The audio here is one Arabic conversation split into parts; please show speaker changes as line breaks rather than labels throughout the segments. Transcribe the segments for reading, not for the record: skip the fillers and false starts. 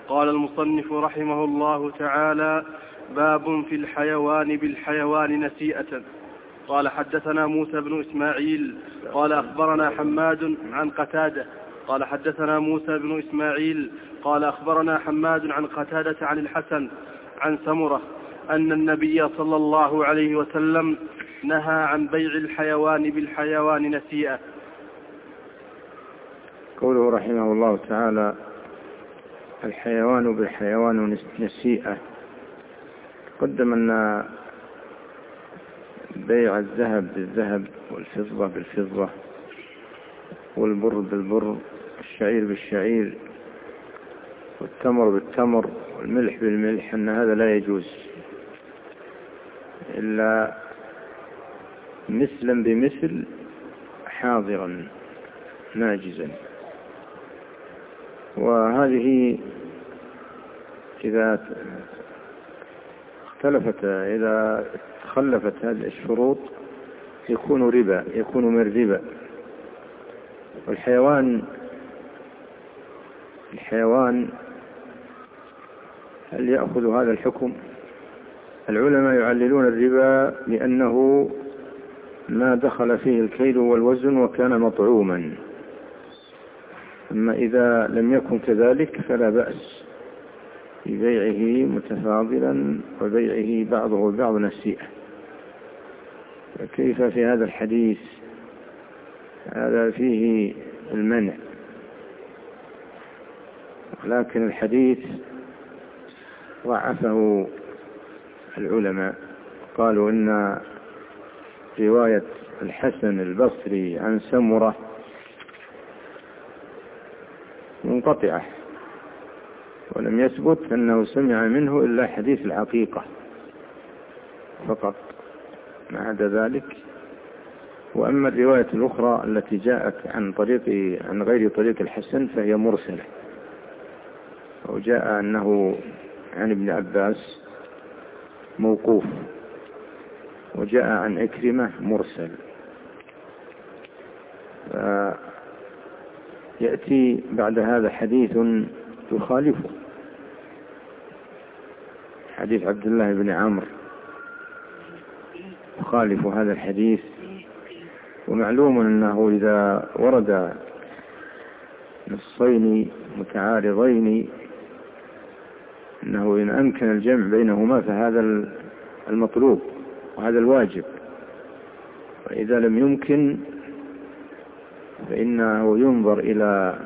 قال المصنف رحمه الله تعالى: باب في الحيوان بالحيوان نسيئة. قال حدثنا موسى بن إسماعيل قال أخبرنا حماد عن قتادة قال حدثنا موسى بن إسماعيل قال أخبرنا حماد عن قتادة عن الحسن عن سمرة أن النبي صلى الله عليه وسلم نهى عن بيع الحيوان بالحيوان نسيئة.
قوله رحمه الله تعالى: الحيوان بالحيوان نسيئة. قدم أن بيع الذهب بالذهب والفضة بالفضة والبر بالبر والشعير بالشعير والتمر بالتمر والملح بالملح أن هذا لا يجوز إلا مثلا بمثل حاضرا ناجزا. وهذه إذا تخلفت هذه الشروط يكون ربا، يكون من ربا. والحيوان هل يأخذ هذا الحكم؟ العلماء يعللون الربا لأنه ما دخل فيه الكيل والوزن وكان مطعوما. أما إذا لم يكن كذلك فلا بأس ببيعه متفاضلا وبيعه بعضه البعض نسيئة. كيف في هذا الحديث؟ هذا فيه المنع، لكن الحديث ضعفه العلماء، قالوا إن رواية الحسن البصري عن سمرة منقطعة، ولم يثبت أنه سمع منه إلا حديث العقيقة فقط، ما عدا ذلك. وأما الرواية الأخرى التي جاءت عن غير طريق الحسن فهي مرسلة، وجاء أنه عن ابن عباس موقوف، وجاء عن عكرمة مرسل. يأتي بعد هذا حديث يخالفه، حديث عبد الله بن عمرو يخالف هذا الحديث. ومعلوم أنه إذا ورد نصين متعارضين أنه إن أمكن الجمع بينهما فهذا المطلوب وهذا الواجب، وإذا لم يمكن فإنه ينظر إلى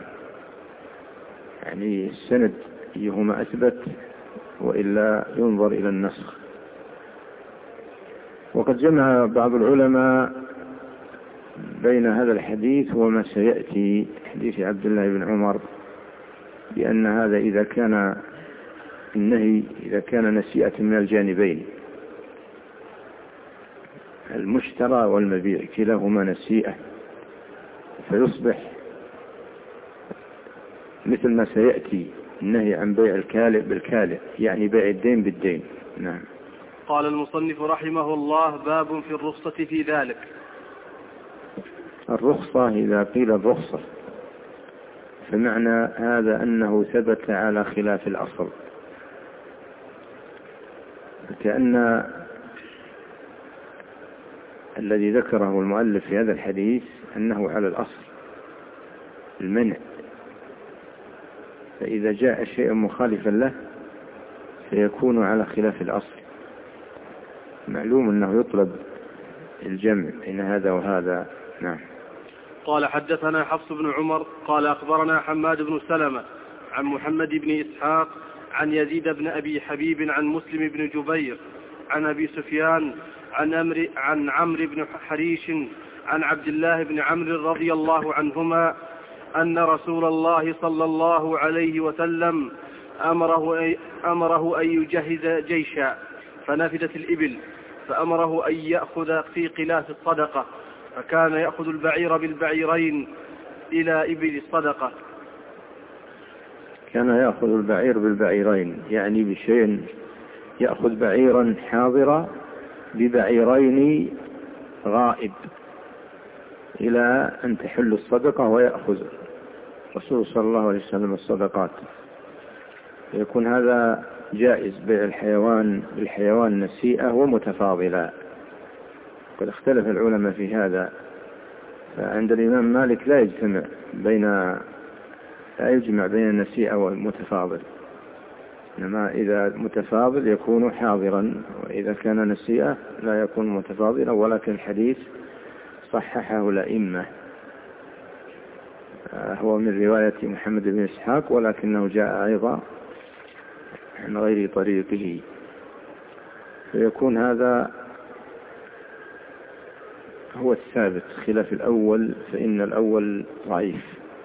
السند أيهما أثبت، وإلا ينظر إلى النسخ. وقد جمع بعض العلماء بين هذا الحديث وما سيأتي حديث عبد الله بن عمر، بأن هذا إذا كان النهي إذا كان نسيئة من الجانبين، المشترى والمبيع كلاهما نسيئة، فيصبح مثل ما سيأتي النهي عن بيع الكالئ بالكالئ، يعني بيع الدين بالدين. نعم.
قال المصنف رحمه الله: باب في الرخصة في ذلك.
الرخصة إذا قيل الرخصة فمعنى هذا أنه ثبت على خلاف الأصل، كأن الذي ذكره المؤلف في هذا الحديث أنه على الأصل المنع، فإذا جاء شيء مخالفا له فيكون على خلاف الأصل. معلوم أنه يطلب الجمع بين هذا وهذا. نعم.
قال حدثنا حفص بن عمر قال أخبرنا حماد بن سلمة عن محمد بن إسحاق عن يزيد بن أبي حبيب عن مسلم بن جبير عن أبي سفيان عن عمرو بن حريش عن عبد الله بن عمرو رضي الله عنهما أن رسول الله صلى الله عليه وسلم أمره أن يجهز جيشا فنفدت الإبل، فأمره أن يأخذ في قلاس الصدقة، فكان يأخذ البعير بالبعيرين إلى إبل الصدقة.
كان يأخذ البعير بالبعيرين، يعني بشيء يأخذ بعيرا حاضرا ببعيرين غائب إلى أن تحل الصدقة ويأخذ الرسول صلى الله عليه وسلم الصدقات. يكون هذا جائز بيع الحيوان بالحيوان نسيئة ومتفاضلا. قد اختلف العلماء في هذا، فعند الإمام مالك لا يجمع بين النسيئة والمتفاضل، إنما إذا متفاضل يكون حاضرا، وإذا كان نسيئة لا يكون متفاضلا، ولكن الحديث صححه الأئمة. هو من رواية محمد بن إسحاق، ولكنه جاء أيضا عن غير طريقه، فيكون هذا هو الثابت خلاف الأول، فإن الأول ضعيف،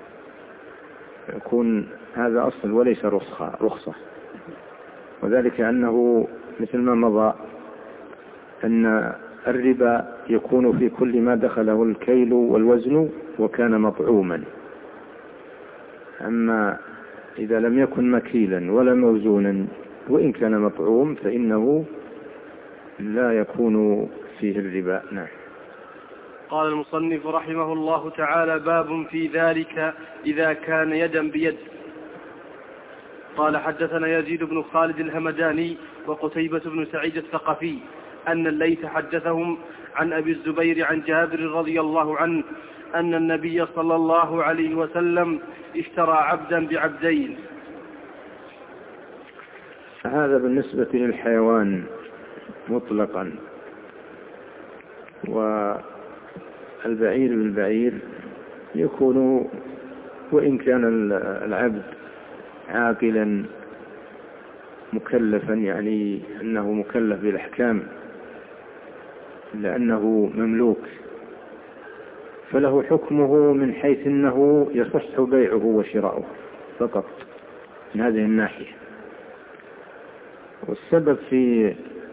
يكون هذا أصل وليس رخصة. وذلك أنه مثل ما مضى أن الربا يكون في كل ما دخله الكيل والوزن وكان مطعوما، أما إذا لم يكن مكيلا ولا موزونا وإن كان مطعوم فإنه لا يكون فيه الربا. نعم.
قال المصنف رحمه الله تعالى: باب في ذلك إذا كان يدا بيد. قال: حدثنا يزيد بن خالد الهمداني وقتيبة بن سعيد الثقفي أن الليث حدثهم عن أبي الزبير عن جابر رضي الله عنه أن النبي صلى الله عليه وسلم اشترى عبدا بعبدين.
هذا بالنسبة للحيوان مطلقا، والبعير بالبعير يكون وإن كان العبد عاقلا مكلفا، يعني أنه مكلف بالأحكام لأنه مملوك، فله حكمه من حيث أنه يصح بيعه وشراؤه فقط من هذه الناحية. والسبب في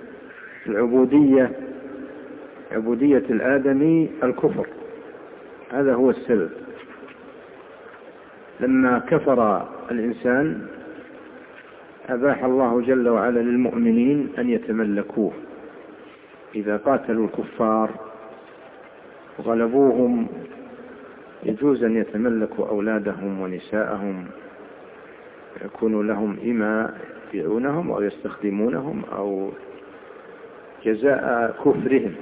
عبودية الآدمي الكفر، هذا هو السبب. لما كفر الإنسان أباح الله جل وعلا للمؤمنين أن يتملكوه، إذا قاتلوا الكفار وغلبوهم يجوز أن يتملكوا أولادهم ونساءهم، يكون لهم إما يبيعونهم أو يستخدمونهم أو جزاء كفرهم.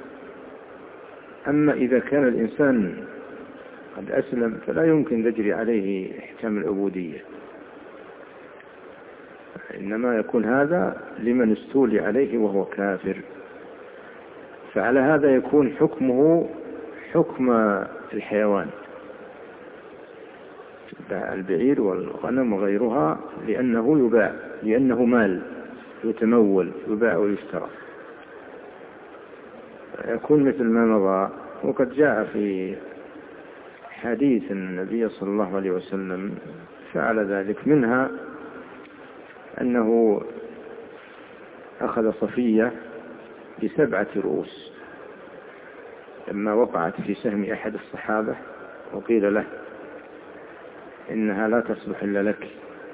أما إذا كان الإنسان قد أسلم فلا يمكن تجري عليه احكام العبودية، إنما يكون هذا لمن استولي عليه وهو كافر. فعلى هذا يكون حكمه حكم الحيوان، البعير والغنم وغيرها، لأنه يباع، لأنه مال يتمول، يباع ويشترى، يكون مثل ما مضى. وقد جاء في حديث النبي صلى الله عليه وسلم فعل ذلك، منها أنه أخذ صفية ب7 رؤوس لما وقعت في سهم أحد الصحابة، وقيل له إنها لا تصلح إلا لك،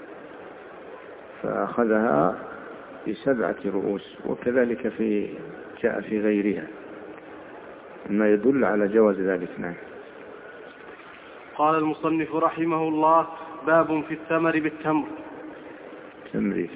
فأخذها ب7 رؤوس. وكذلك جاء في غيرها ما يدل على جواز ذلك. نعم.
قال المصنف رحمه الله: باب في الثمر بالتمر.
تمريف.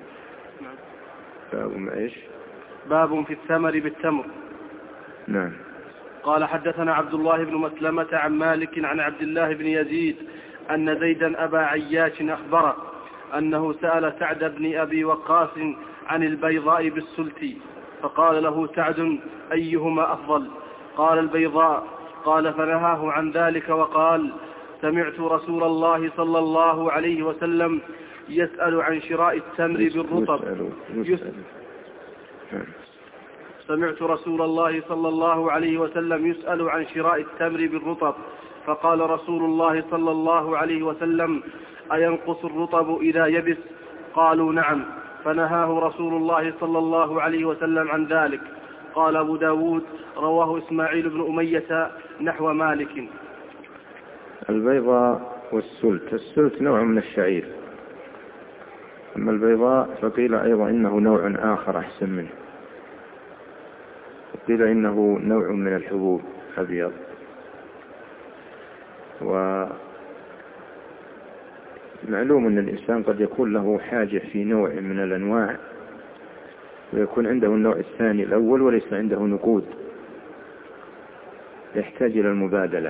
باب ما إيش؟
باب في الثمر بالتمر.
نعم.
قال: حدثنا عبد الله بن مسلمة عن مالك عن عبد الله بن يزيد أن زيدا أبا عياش أخبره أنه سأل سعد بن أبي وقاص عن البيضاء بالسلت، فقال له سعد: أيهما أفضل؟ قال: البيضاء. قال: فنهاه عن ذلك وقال: سمعت رسول الله صلى الله عليه وسلم يسأل عن شراء التمر بالرطب. سمعت رسول الله صلى الله عليه وسلم يسأل عن شراء التمر بالرطب، فقال رسول الله صلى الله عليه وسلم: أينقص الرطب إذا يبس؟ قالوا: نعم. فنهاه رسول الله صلى الله عليه وسلم عن ذلك. قال أبو داود: رواه إسماعيل بن أمية نحو مالك.
البيضاء والسلت. السلت نوع من الشعير، أما البيضاء فقيل أيضا إنه نوع آخر أحسن منه، قيل إنه نوع من الحبوب أبيض. معلوم أن الإنسان قد يكون له حاجة في نوع من الأنواع ويكون عنده النوع الثاني الأول وليس عنده نقود، يحتاج إلى المبادلة.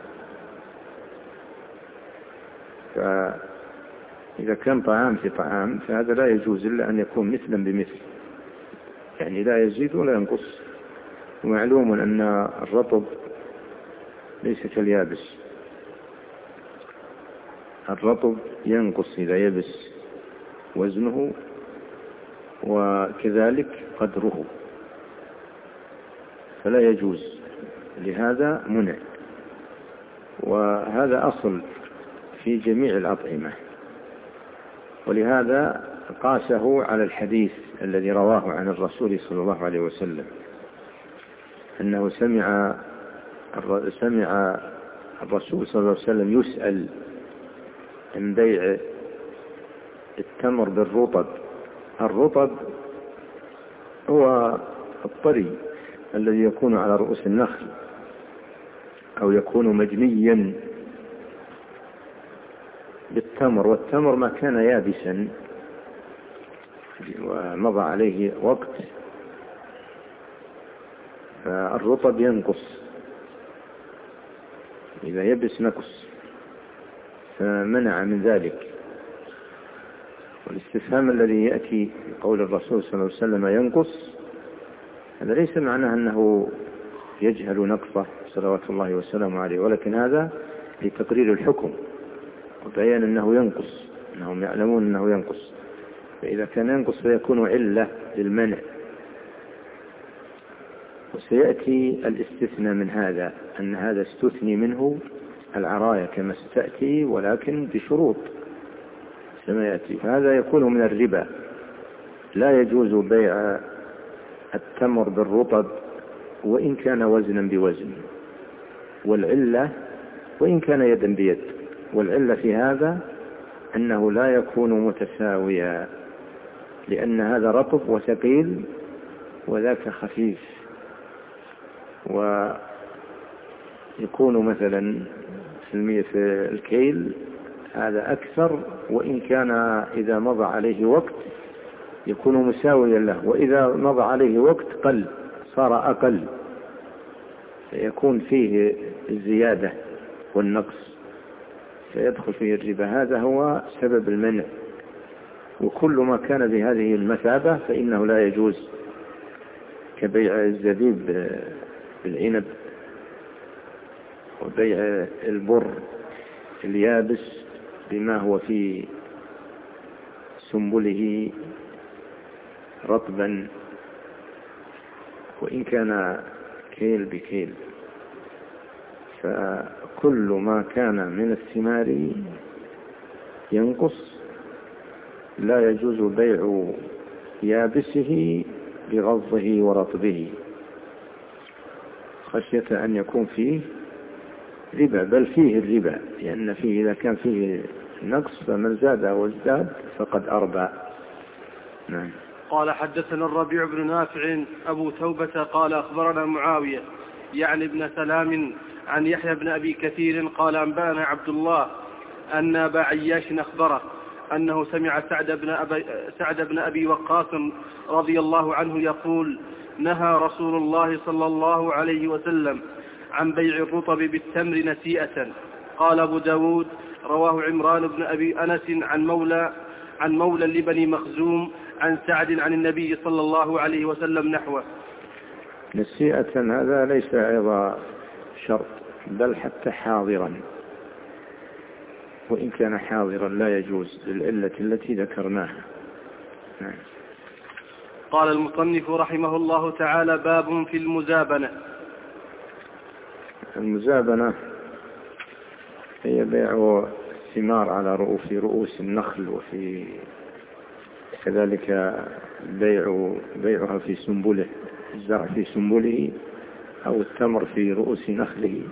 فإذا كان طعام في طعام فهذا لا يجوز إلا أن يكون مثلا بمثل، يعني لا يزيد ولا ينقص. ومعلوم أن الرطب ليس كاليابس، الرطب ينقص إذا يبس وزنه وكذلك قدره، فلا يجوز، لهذا منع. وهذا أصل في جميع الأطعمة، ولهذا قاسه على الحديث الذي رواه عن الرسول صلى الله عليه وسلم أنه سمع الرسول صلى الله عليه وسلم يسأل عن بيع التمر بالرطب. الرطب هو الطري الذي يكون على رؤوس النخل أو يكون مجنيا بالتمر، والتمر ما كان يابسا ومضى عليه وقت فالرطب ينقص، إذا يبس نقص، فمنع من ذلك. والاستفهام الذي يأتي في قول الرسول صلى الله عليه وسلم ينقص، هذا ليس معناه أنه يجهل نقصه صلوات الله وسلامه عليه، ولكن هذا لتقرير الحكم وبيان أنه ينقص، أنهم يعلمون أنه ينقص، فإذا كان ينقص فيكون علة للمنع. وسيأتي الاستثناء من هذا، أن هذا استثني منه العراية كما ستأتي، ولكن بشروط كما يأتي. فهذا يكون من الربا، لا يجوز بيع التمر بالرطب وإن كان وزنا بوزن، والعلة وإن كان يدا بيد، والعلة في هذا أنه لا يكون متساويا، لأن هذا رطب وثقيل وذاك خفيف، ويكون مثلا في الكيل هذا أكثر، وإن كان إذا مضى عليه وقت يكون مساويا له، وإذا مضى عليه وقت قل صار أقل، فيكون فيه الزيادة والنقص، فيدخل فيه الربا. هذا هو سبب المنع. وكل ما كان بهذه المثابة فإنه لا يجوز، كبيع الزبيب بالعنب وبيع البر اليابس بما هو في سنبله رطبا وإن كان كيل بكيل. فكل ما كان من الثمار ينقص لا يجوز بيع يابسه بغضه ورطبه، خشية أن يكون فيه ربا، بل فيه الربا، لأن فيه إذا كان فيه نقص فمن زاد وازداد فقد أربى. نعم.
قال حدثنا الربيع بن نافع أبو توبة قال أخبرنا معاوية يعني ابن سلام عن يحيى بن أبي كثير قال أنبأنا عبد الله أن أبا عياش أخبره أنه سمع سعد بن أبي وقاص رضي الله عنه يقول: نهى رسول الله صلى الله عليه وسلم عن بيع الرطب بالتمر نسيئة. قال أبو داود: رواه عمران بن أبي أنس عن مولى لبني مخزوم عن سعد عن النبي صلى الله عليه وسلم نحوه.
نسيئة هذا ليس أيضا شرط، بل حتى حاضرا، وإن كان حاضرا لا يجوز للعلة التي ذكرناها. نعم.
قال المصنف رحمه الله تعالى: باب في المزابنة.
المزابنة هي بيع الثمار على رؤوس النخل، وفي كذلك بيعها في سنبله، الزرع في سنبله أو التمر في رؤوس نخله.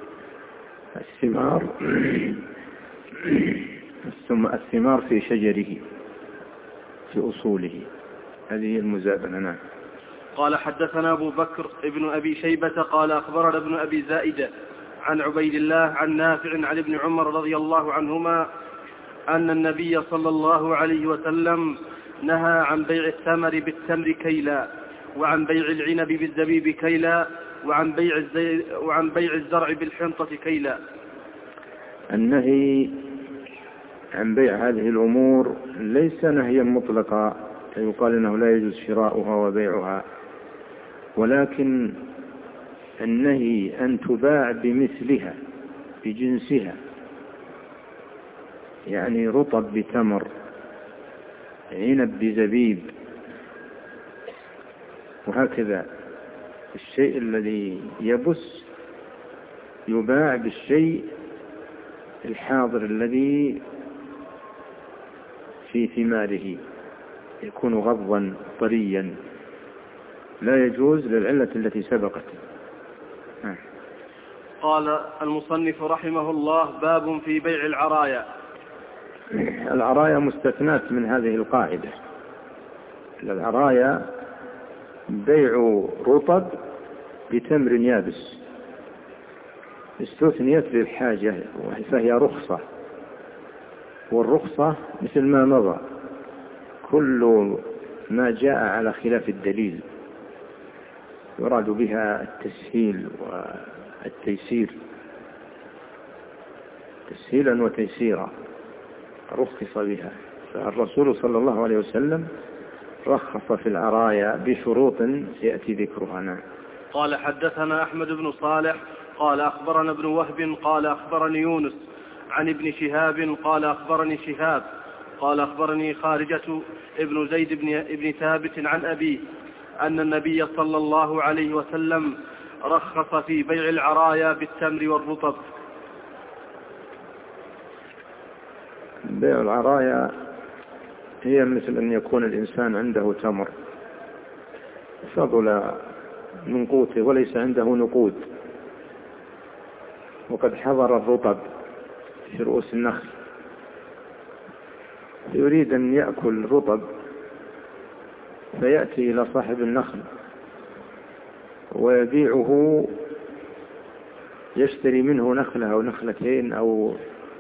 الثمار في شجره في أصوله، هذه المزابنة. نعم.
قال حدثنا أبو بكر ابن أبي شيبة قال أخبرنا ابن أبي زائدة عن عبيد الله عن نافع عن ابن عمر رضي الله عنهما أن النبي صلى الله عليه وسلم نهى عن بيع الثمر بالتمر كيلا، وعن بيع العنب بالزبيب كيلا، وعن بيع الزرع بالحنطة كيلا.
النهي عن بيع هذه الأمور ليس نهيا مطلقا يقال أنه لا يجوز شراؤها وبيعها، ولكن النهي أن تباع بمثلها بجنسها، يعني رطب بتمر، عنب بزبيب، وهكذا الشيء الذي يبس يباع بالشيء الحاضر الذي في ثماره يكون غضا طريا، لا يجوز للعلة التي سبقت.
قال المصنف رحمه الله: باب في بيع العرايا.
العرايا مستثنات من هذه القاعدة. العرايا بيع رطب بتمر يابس، استثنيت للحاجة فهي رخصة، والرخصة مثل ما مضى كل ما جاء على خلاف الدليل يراد بها التسهيل والتيسير، تسهيلا وتيسيرا رخص بها. فالرسول صلى الله عليه وسلم رخص في العرايا بشروط سيأتي ذكرها.
قال حدثنا أحمد بن صالح قال أخبرنا ابن وهب قال أخبرني يونس عن ابن شهاب قال أخبرني شهاب قال أخبرني خارجة ابن زيد ابن ثابت عن أبيه أن النبي صلى الله عليه وسلم رخص في بيع العرايا بالتمر والرطب.
بيع العرايا هي مثل أن يكون الإنسان عنده تمر فضل من قوته وليس عنده نقود، وقد حضر الرطب في رؤوس النخل، يريد أن يأكل رطب فيأتي إلى صاحب النخل ويبيعه، يشتري منه نخلة أو نخلتين أو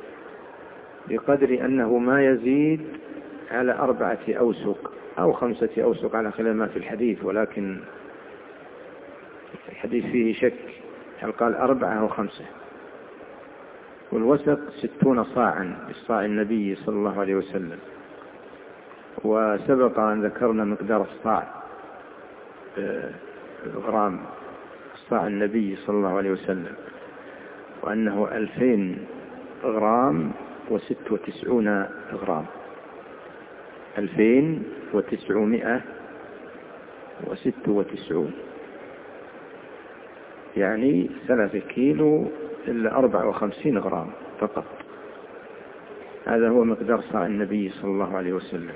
بقدر أنه ما يزيد على 4 أوسق أو 5 أوسق على خلاف ما في الحديث، ولكن الحديث فيه شك هل قال 4 أو 5. والوسق 60 صاعا بالصاع النبي صلى الله عليه وسلم، وسبق أن ذكرنا مقدار الصاع غرام صاع النبي صلى الله عليه وسلم، وأنه 2000 غرام و96 غرام، 2996، يعني 3 كيلو إلا 54 غرام فقط. هذا هو مقدار صاع النبي صلى الله عليه وسلم.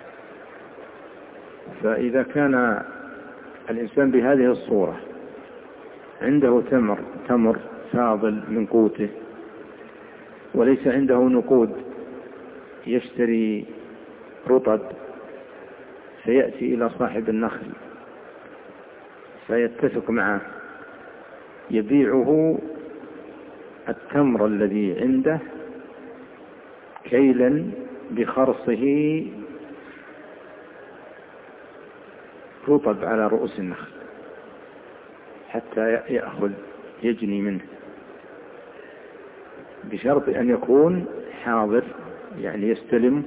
فإذا كان الإنسان بهذه الصورة عنده تمر فاضل من قوته وليس عنده نقود يشتري رطب، فيأتي إلى صاحب النخل فيتفق معه يبيعه التمر الذي عنده كيلا بخرصه رطب على رؤوس النخل حتى يأخذ يجني منه، بشرط أن يكون حاضر يعني يستلم،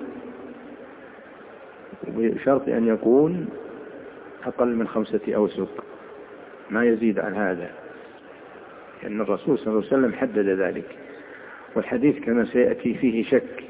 وبشرط أن يكون أقل من 5 أوسق ما يزيد عن هذا، لأن الرسول صلى الله عليه وسلم حدد ذلك. والحديث كما سيأتي فيه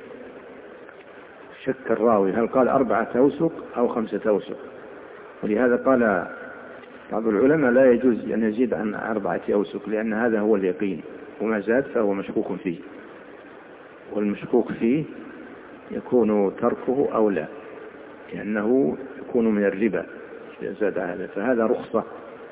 شك الراوي هل قال 4 أوسق أو 5 أوسق، ولهذا قال بعض العلماء لا يجوز أن يزيد عن 4 أوسق، لأن هذا هو اليقين، وما زاد فهو مشكوك فيه، والمشكوك فيه يكون تركه أولى، لأنه يكون من الربا إذا زاد هذا، فهذا رخصة.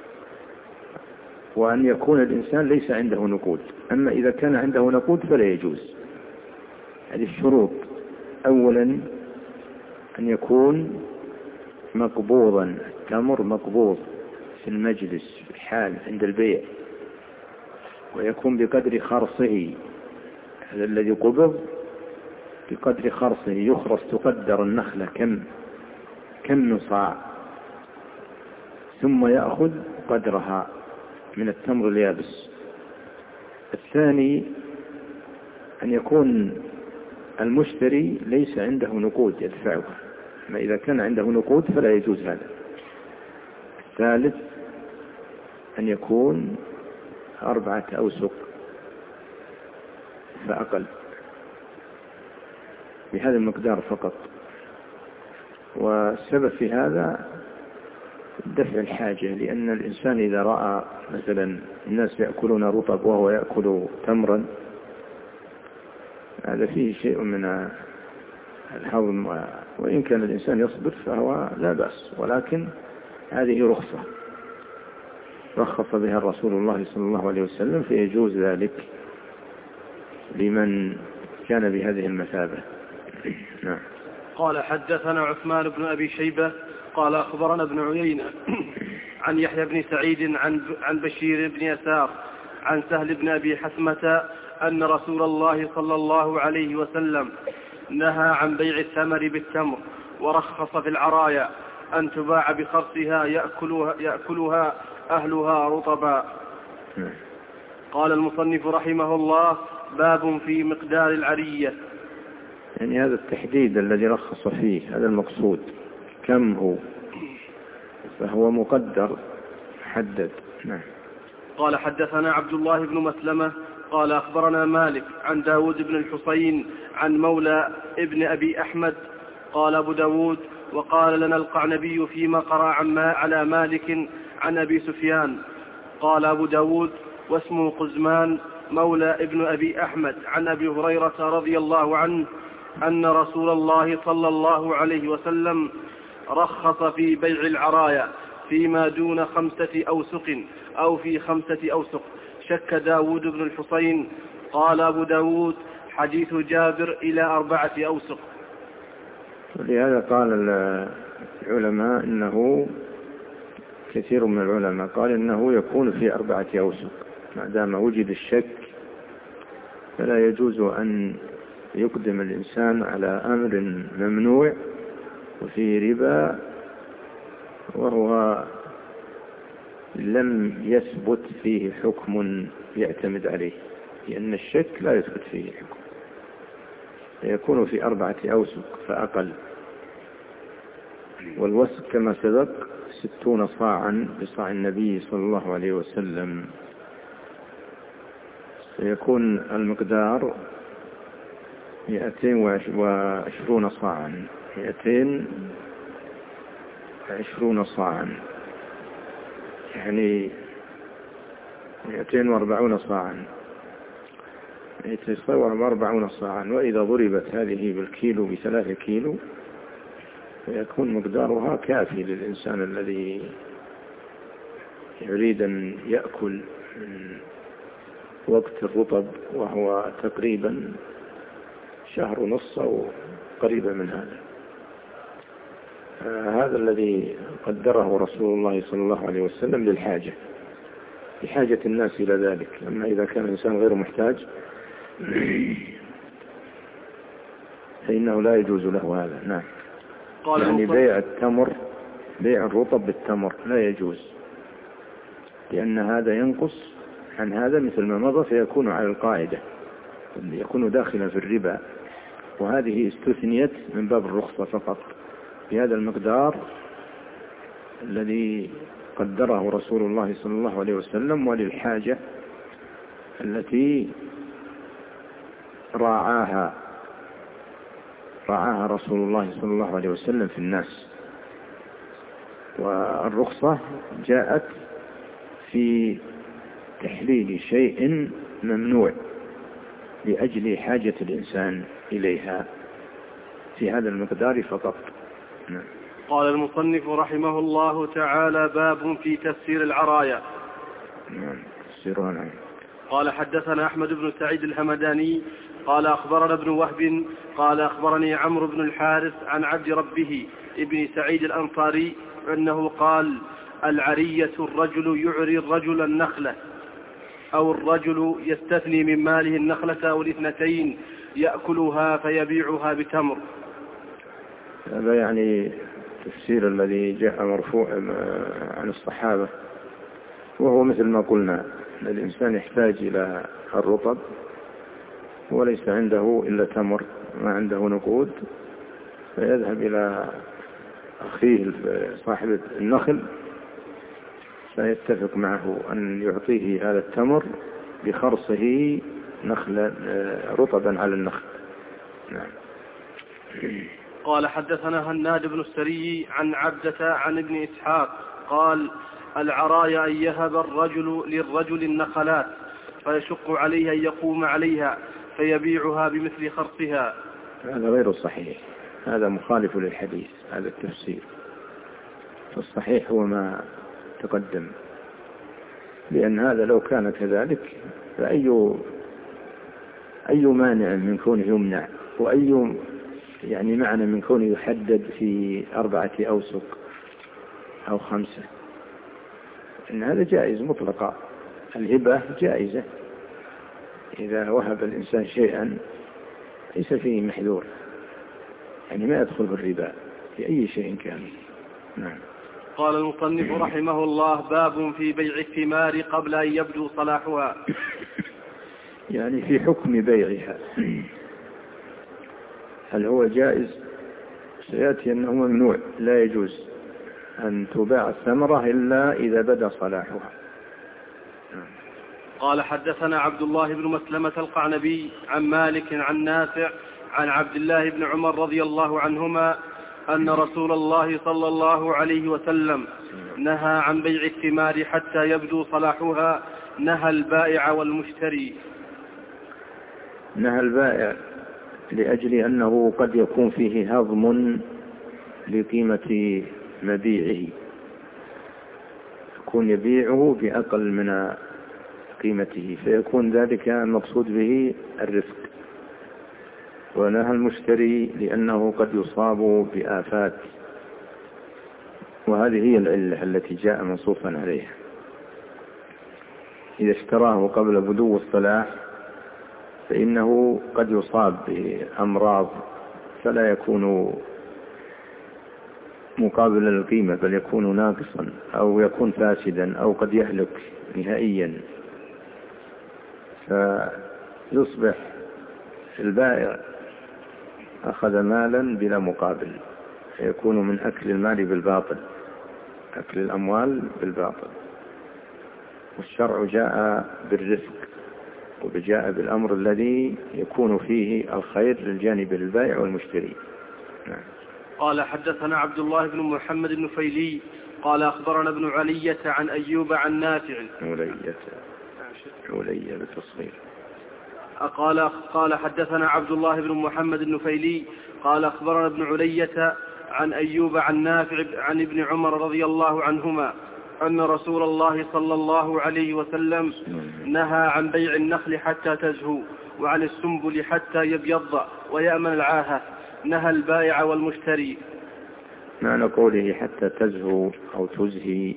وأن يكون الإنسان ليس عنده نقود، أما إذا كان عنده نقود فلا يجوز. هذه الشروط: أولا أن يكون مقبوضا، التمر مقبوض في المجلس في الحال عند البيع، ويكون بقدر خرصه، هذا الذي قبض بقدر خرصه يخرص، تقدر النخلة كم نصاع، ثم يأخذ قدرها من التمر اليابس. الثاني أن يكون المشتري ليس عنده نقود يدفعها، ما إذا كان عنده نقود فلا يجوز هذا. الثالث أن يكون 4 أوسق فأقل، بهذا المقدار فقط. والسبب في هذا دفع الحاجة، لأن الإنسان إذا رأى مثلا الناس يأكلون رطب وهو يأكل تمرا، هذا فيه شيء من الهضم، وإن كان الإنسان يصبر فهو لا بأس، ولكن هذه رخصة رخص بها الرسول الله صلى الله عليه وسلم، فيجوز ذلك لمن كان بهذه المثابة. نعم.
قال حدثنا عثمان بن أبي شيبة قال أخبرنا ابن عيينة عن يحيى بن سعيد عن بشير بن يسار عن سهل بن أبي حثمة أن رسول الله صلى الله عليه وسلم نهى عن بيع الثمر بالتمر، ورخص في العرايا أن تباع بخرصها يأكلها أهلها رطبا. قال المصنف رحمه الله: باب في مقدار العرية.
يعني هذا التحديد الذي رخص فيه هذا المقصود، كم هو، فهو مقدر حدد. نعم.
قال حدثنا عبد الله بن مسلمة قال أخبرنا مالك عن داود بن الحصين عن مولى ابن أبي أحمد قال أبو داود: وقال لنا القعنبي فيما قرأ على مالك عن أبي سفيان. قال أبو داود: واسمه قزمان مولى ابن أبي أحمد عن أبي هريرة رضي الله عنه أن رسول الله صلى الله عليه وسلم رخص في بيع العرايا فيما دون 5 أوسق أو في 5 أوسق. شك داود بن الحصين. قال أبو داود: حديث جابر إلى 4 أوسق.
ولهذا قال العلماء إنه كثير من العلماء قال إنه يكون في 4 أوسق، ما دام وجد الشك فلا يجوز أن يقدم الإنسان على أمر ممنوع وفي ربا وهو لم يثبت فيه حكم يعتمد عليه، لأن الشك لا يثبت فيه حكم، يكون في 4 أوسق فأقل. والوسق كما سبق 60 صاعا بصاع النبي صلى الله عليه وسلم، سيكون المقدار 220 صاعا، 220 صاعا، يعني 240 صاعا، يتصور 40 صاعا. وإذا ضربت هذه بالكيلو ب3 كيلو فيكون مقدارها كافي للإنسان الذي يريد أن يأكل من وقت الرطب، وهو تقريبا 1.5 شهر أو قريبا من هذا. هذا الذي قدره رسول الله صلى الله عليه وسلم للحاجة، لحاجة الناس إلى ذلك. أما إذا كان الإنسان غير محتاج فإنه لا يجوز له هذا. نعم. يعني بيع التمر، بيع الرطب بالتمر لا يجوز، لأن هذا ينقص عن هذا مثل ما مضى، فيكون على القاعدة، يكون داخلا في الربا، وهذه استثنيت من باب الرخصة فقط بهذا المقدار الذي قدره رسول الله صلى الله عليه وسلم، وللحاجة التي راعاها رسول الله صلى الله عليه وسلم في الناس. والرخصة جاءت في تحليل شيء ممنوع لأجل حاجة الإنسان إليها في هذا المقدار فقط. نعم.
قال المصنف رحمه الله تعالى: باب في تفسير العرايا.
نعم. تفسيرها. نعم.
قال حدثنا أحمد بن سعيد الهمداني قال أخبرنا ابن وهب قال أخبرني عمرو بن الحارث عن عبد ربه ابن سعيد الأنصاري أنه قال: العرية الرجل يعري الرجل النخلة، أو الرجل يستثني من ماله النخلة أو 2 يأكلها فيبيعها بتمر.
هذا يعني التفسير الذي جاء مرفوع عن الصحابة، وهو مثل ما قلنا الإنسان يحتاج إلى الرطب وليس عنده إلا تمر، ما عنده نقود، فيذهب إلى أخيه صاحب النخل فيتفق معه أن يعطيه هذا التمر بخرصه نخلا رطبا على النخل. نعم.
قال حدثنا هناد بن السري عن عبدة عن ابن إسحاق قال العرايا أن يهب الرجل للرجل النخلات فيشق عليه أن يقوم عليها فيبيعها بمثل خرصها.
هذا غير صحيح، هذا مخالف للحديث هذا التفسير. فالصحيح هو ما تقدم، لأن هذا لو كان كذلك فأي مانع من كونه يمنع، وأي يعني معنى من كونه يحدد في 4 أوسق أو 5؟ إن هذا جائز مطلقا، الهبة جائزة، إذا وهب الإنسان شيئا ليس فيه محذور، يعني ما يدخل في الربا في أي شيء كان. نعم.
قال المصنف رحمه الله باب في بيع الثمار قبل أن يبدو صلاحها.
يعني في حكم بيعها، هل هو جائز؟ سيأتي أنه ممنوع، لا يجوز أن تباع الثمرة إلا إذا بدا صلاحها.
قال حدثنا عبد الله بن مسلمة القعنبي عن مالك عن نافع عن عبد الله بن عمر رضي الله عنهما أن رسول الله صلى الله عليه وسلم نهى عن بيع الثمار حتى يبدو صلاحها، نهى البائع والمشتري.
نهى البائع لأجل أنه قد يكون فيه هضم لقيمة مبيعه، يكون يبيعه بأقل من قيمته، فيكون ذلك المقصود به الرفق. ونهى المشتري لأنه قد يصاب بآفات، وهذه هي العلة التي جاء منصوصا عليها. إذا اشتراه قبل بدو الصلاح فإنه قد يصاب بأمراض فلا يكون مقابل القيمة، بل يكون ناقصا أو يكون فاسدا أو قد يهلك نهائيا، فيصبح البائع أخذ مالا بلا مقابل، فيكون من أكل المال بالباطل، أكل الأموال بالباطل. والشرع جاء بالرفق وجاء بالأمر الذي يكون فيه الخير للجانب البائع والمشتري. نعم.
قال حدثنا عبد الله بن محمد النفيلي قال أخبرنا ابن علية عن أيوب عن نافع.
علية بالتصغير.
قال حدثنا عبد الله بن محمد النفيلي قال أخبرنا ابن علية عن أيوب عن نافع عن ابن عمر رضي الله عنهما أن رسول الله صلى الله عليه وسلم نهى عن بيع النخل حتى تزهو وعن السنبل حتى يبيض ويأمن العاهة، نهى البائع والمشتري.
معنى قوله حتى تزهو أو تزهي،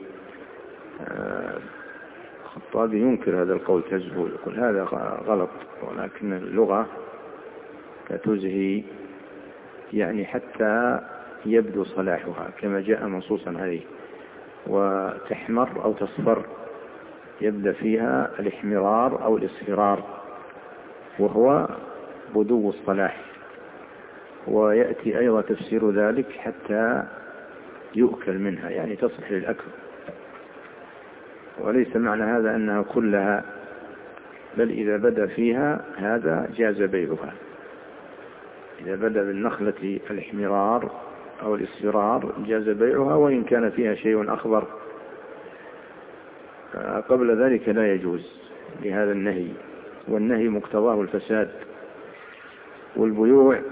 الخطابي ينكر هذا القول تزهو، يقول هذا غلط، ولكن اللغة كتزهي يعني حتى يبدو صلاحها كما جاء منصوصا عليه. وتحمر أو تصفر، يبدأ فيها الاحمرار أو الاصفرار وهو بدو الصلاح. ويأتي أيضا تفسير ذلك حتى يؤكل منها، يعني تصلح للأكل، وليس معنى هذا أنها كلها، بل إذا بدأ فيها هذا جاز بيعها. إذا بدأ بالنخلة الاحمرار أو الاصفرار جاز بيعها، وإن كان فيها شيء أخضر قبل ذلك لا يجوز لهذا النهي، والنهي مقتضاه الفساد. والبيوع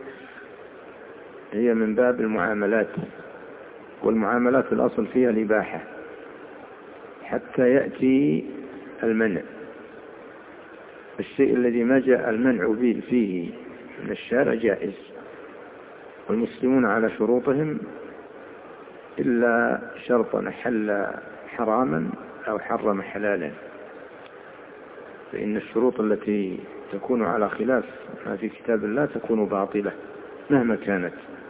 هي من باب المعاملات، والمعاملات الأصل فيها الإباحة حتى يأتي المنع. الشيء الذي ما جاء المنع فيه من الشارع جائز، والمسلمون على شروطهم إلا شرطا حل حراما أو حرم حلالا. فإن الشروط التي تكون على خلاف ما في كتاب الله تكون باطلة مهما كانت.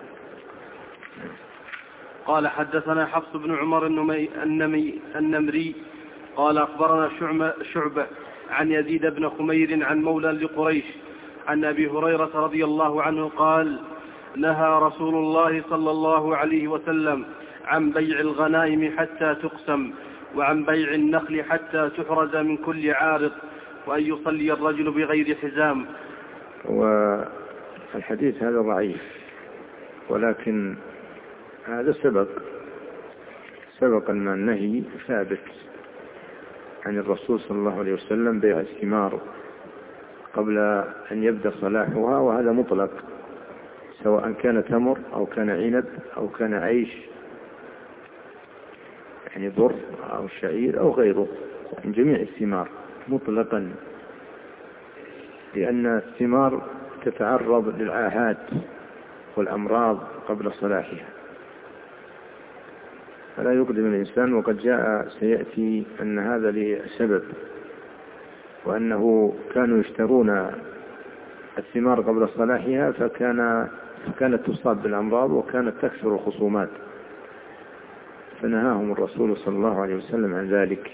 قال حدثنا حفص بن عمر النمري قال أخبرنا شعبة عن يزيد بن خمير عن مولى لقريش عن أبي هريرة رضي الله عنه قال نهى رسول الله صلى الله عليه وسلم عن بيع الغنائم حتى تقسم وعن بيع النخل حتى تحرز من كل عارض وأن يصلي الرجل بغير حزام.
والحديث هذا ضعيف، ولكن هذا سبق أن النهي ثابت عن الرسول صلى الله عليه وسلم بيع الثمار قبل أن يبدأ صلاحها، وهذا مطلق سواء كان تمر أو كان عنب أو كان عيش يعني بر أو شعير أو غيره من جميع الثمار مطلقا، لأن الثمار تتعرض للآهات والأمراض قبل صلاحها، فلا يقدم الإنسان. وقد جاء سيأتي أن هذا لسبب، وأنه كانوا يشترون الثمار قبل صلاحها فكانت تصاب بالأمراض وكانت تكثر الخصومات، فنهاهم الرسول صلى الله عليه وسلم عن ذلك،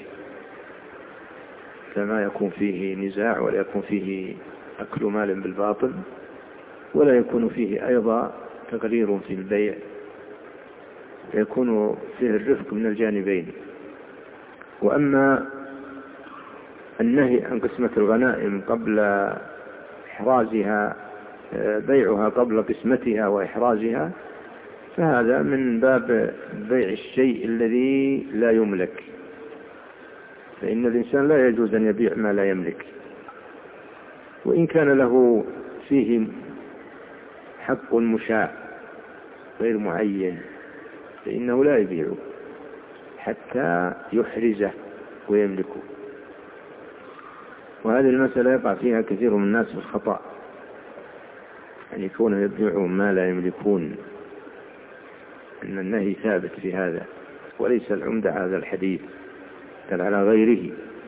كما يكون فيه نزاع ولا يكون فيه أكل مال بالباطل ولا يكون فيه أيضا تغرير في البيع، يكون فيه الرفق من الجانبين. وأما النهي عن قسمة الغنائم قبل إحرازها، بيعها قبل قسمتها وإحرازها، فهذا من باب بيع الشيء الذي لا يملك، فإن الإنسان لا يجوز أن يبيع ما لا يملك، وإن كان له فيه حق مشاع غير معين فإنه لا يبيعه حتى يحرزه ويملكه. وهذه المسألة يقع فيها كثير من الناس في الخطأ، أن يكونوا يبيعون ما لا يملكون، أن النهي ثابت في هذا وليس العمدة هذا الحديث بل على غيره.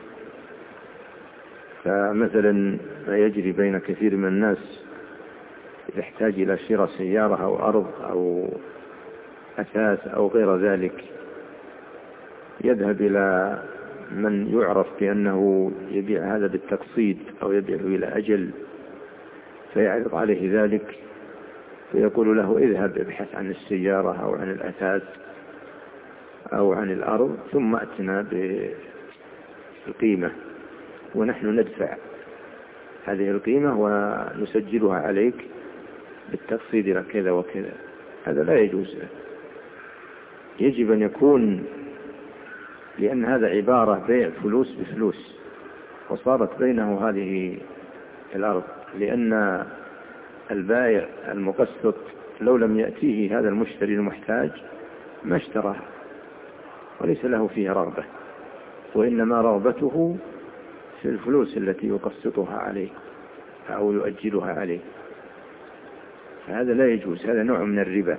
فمثلا ما يجري بين كثير من الناس إذا احتاج إلى شراء سيارة أو أرض أو أثاث أو غير ذلك، يذهب إلى من يعرف بأنه يبيع هذا بالتقسيط أو يبيعه إلى أجل، فيعرض عليه ذلك فيقول له اذهب ابحث عن السيارة أو عن الأثاث أو عن الأرض ثم أتنا بالقيمة ونحن ندفع هذه القيمة ونسجلها عليك بالتقسيط إلى كذا وكذا. هذا لا يجوز، يجب أن يكون، لأن هذا عبارة بيع فلوس بفلوس، وصارت بينه هذه الأرض، لأن البائع المقسط لو لم يأتيه هذا المشتري المحتاج ما اشتراه وليس له فيها رغبة، وإنما رغبته في الفلوس التي يقسطها عليه أو يؤجلها عليه، فهذا لا يجوز، هذا نوع من الربا.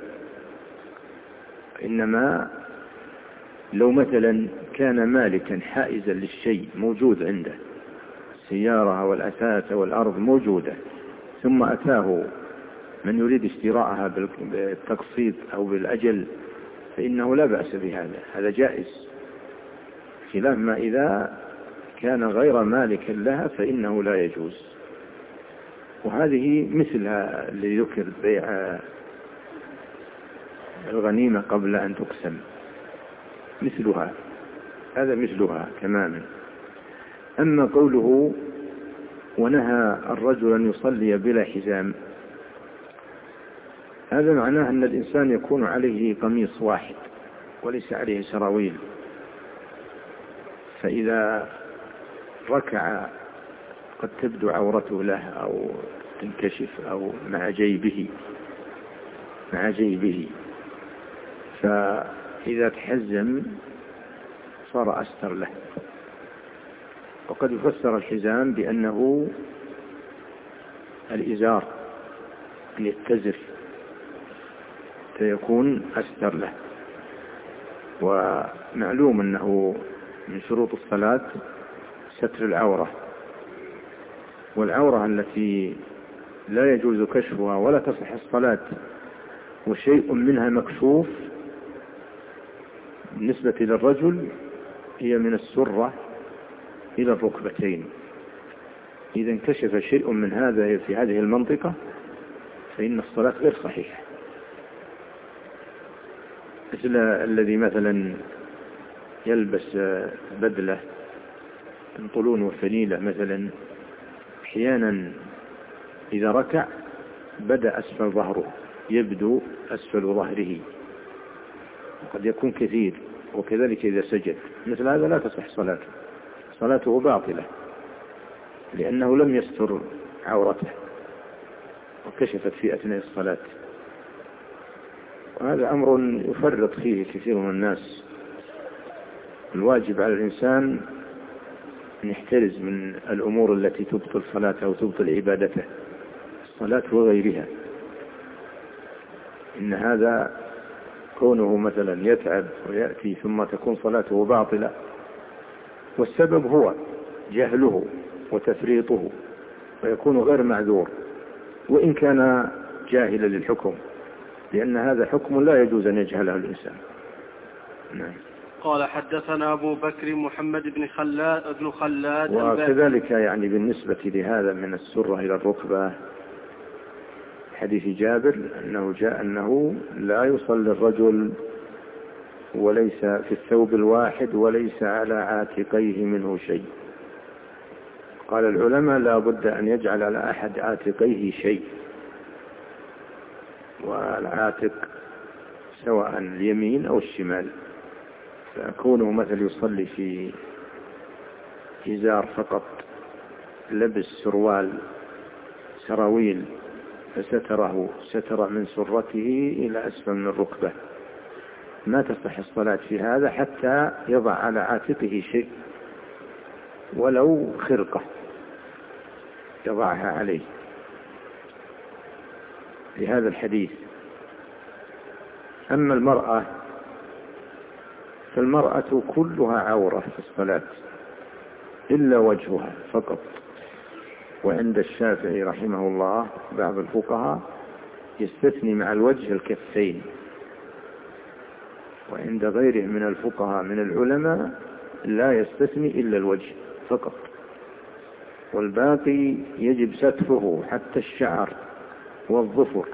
إنما لو مثلا كان مالكا حائزا للشيء موجود عنده، السيارة والأثاث والأرض موجودة، ثم أتاه من يريد اشتراءها بالتقسيط أو بالأجل، فإنه لا بأس بهذا، هذا جائز، خلاف ما إذا كان غير مالك لها فإنه لا يجوز. وهذه مثلها اللي ذكر بيع الغنيمة قبل أن تقسم، مثلها، هذا مثلها تماما. أما قوله ونهى الرجل أن يصلي بلا حزام، هذا معناه أن الإنسان يكون عليه قميص واحد وليس عليه سراويل، فإذا ركع قد تبدو عورته له أو تنكشف أو مع جيبه، فإذا تحزم صار أستر له. وقد يفسر الحزام بأنه الإزار أن يتزر فيكون أستر له. ومعلوم أنه من شروط الصلاة ستر العورة، والعورة التي لا يجوز كشفها ولا تصح الصلاة وشيء منها مكشوف بالنسبة للرجل هي من السرة إلى الركبتين. إذا انكشف شيء من هذا في هذه المنطقة فإن الصلاة غير صحيحة، مثل الذي مثلا يلبس بدلة بنطلون وفنيلة مثلا، أحيانا إذا ركع بدأ أسفل ظهره، يبدو أسفل ظهره، قد يكون كثير، وكذلك إذا سجد مثل هذا لا تصح صلاته، صلاته باطلة لأنه لم يستر عورته وكشفت في أثناء الصلاة. وهذا أمر يفرط فيه كثير من الناس. الواجب على الإنسان أن يحترز من الأمور التي تبطل صلاته وتبطل عبادته، الصلاة وغيرها. إن هذا كونه مثلا يتعب ويأتي ثم تكون صلاته باطلة، والسبب هو جهله وتفريطه، ويكون غير معذور وإن كان جاهلا للحكم، لأن هذا حكم لا يجوز أن يجهله الإنسان. نعم.
قال حدثنا أبو بكر محمد بن خلاد
وكذلك يعني بالنسبة لهذا من السرة إلى الركبة حديث جابر أنه جاء أنه لا يصلي الرجل وليس في الثوب الواحد وليس على عاتقيه منه شيء. قال العلماء لا بد أن يجعل على أحد عاتقيه شيء، والعاتق سواء اليمين أو الشمال، فكونه مثل يصلي في إزار فقط، لبس سراويل فستره ستر من سرته إلى أسفل من الركبة، ما تصح الصلاة في هذا حتى يضع على عاتقه شيء ولو خرقة يضعها عليه لهذا الحديث. أما المرأة فالمرأة كلها عورة في الصلاة إلا وجهها فقط، وعند الشافعي رحمه الله بعض الفقهاء يستثني مع الوجه الكفين، وعند غيره من الفقهاء من العلماء لا يستثني إلا الوجه فقط، والباقي يجب ستره حتى الشعر والظفر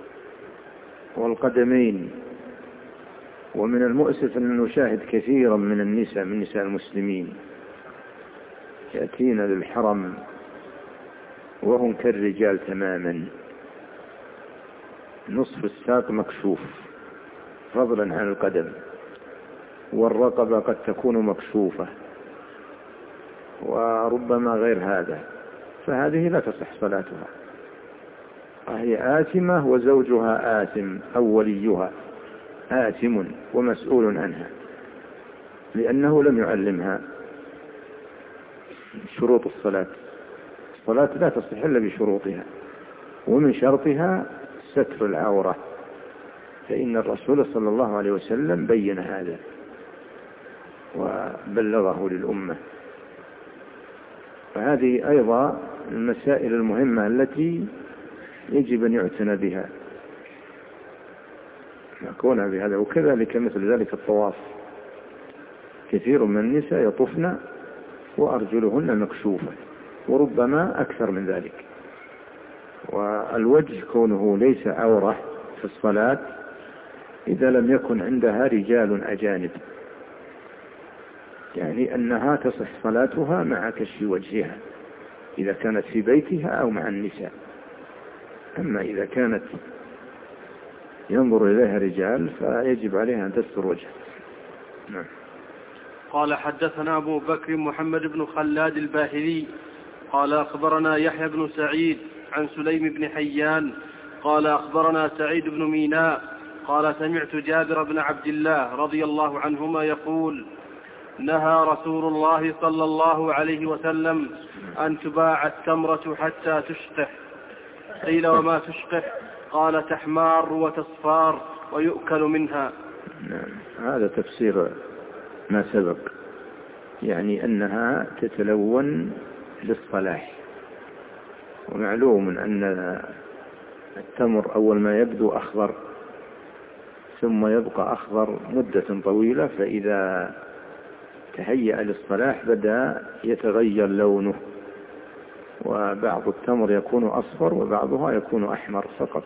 والقدمين. ومن المؤسف أن نشاهد كثيرا من النساء من نساء المسلمين يأتين للحرم وهم كالرجال تماما، نصف الساق مكشوف فضلا عن القدم، والرقبة قد تكون مكشوفة، وربما غير هذا، فهذه لا تصح صلاتها، وهي آثمة وزوجها آثم أو وليها آثم ومسؤول عنها، لأنه لم يعلمها شروط الصلاة. الصلاة لا تصح إلا بشروطها، ومن شرطها ستر العورة، فإن الرسول صلى الله عليه وسلم بين هذا وبلغه للأمة. فهذه أيضا المسائل المهمة التي يجب أن يعتنى بها، يكون بهذا. وكذلك مثل ذلك الطواف، كثير من النساء يطفن وأرجلهن مكشوفة، وربما أكثر من ذلك. والوجه كونه ليس عورة في الصلاة إذا لم يكن عندها رجال أجانب، يعني أنها تصح صلاتها مع كشف وجهها إذا كانت في بيتها أو مع النساء. أما إذا كانت ينظر إليها رجال فيجب عليها أن تستر وجهها. نعم.
قال حدثنا أبو بكر محمد بن خلاد الباهلي قال أخبرنا يحيى بن سعيد عن سليم بن حيان قال أخبرنا سعيد بن ميناء قال سمعت جابر بن عبد الله رضي الله عنهما يقول نهى رسول الله صلى الله عليه وسلم أن تباع التمرة حتى تشقح. قيل وما تشقح؟ قال تحمار وتصفار ويؤكل منها.
هذا تفسير ما سبق، يعني أنها تتلون للصلاح ومعلوم أن التمر أول ما يبدو أخضر ثم يبقى أخضر مدة طويلة، فإذا تهيأ للصلاح بدأ يتغير لونه، وبعض التمر يكون أصفر وبعضها يكون أحمر فقط.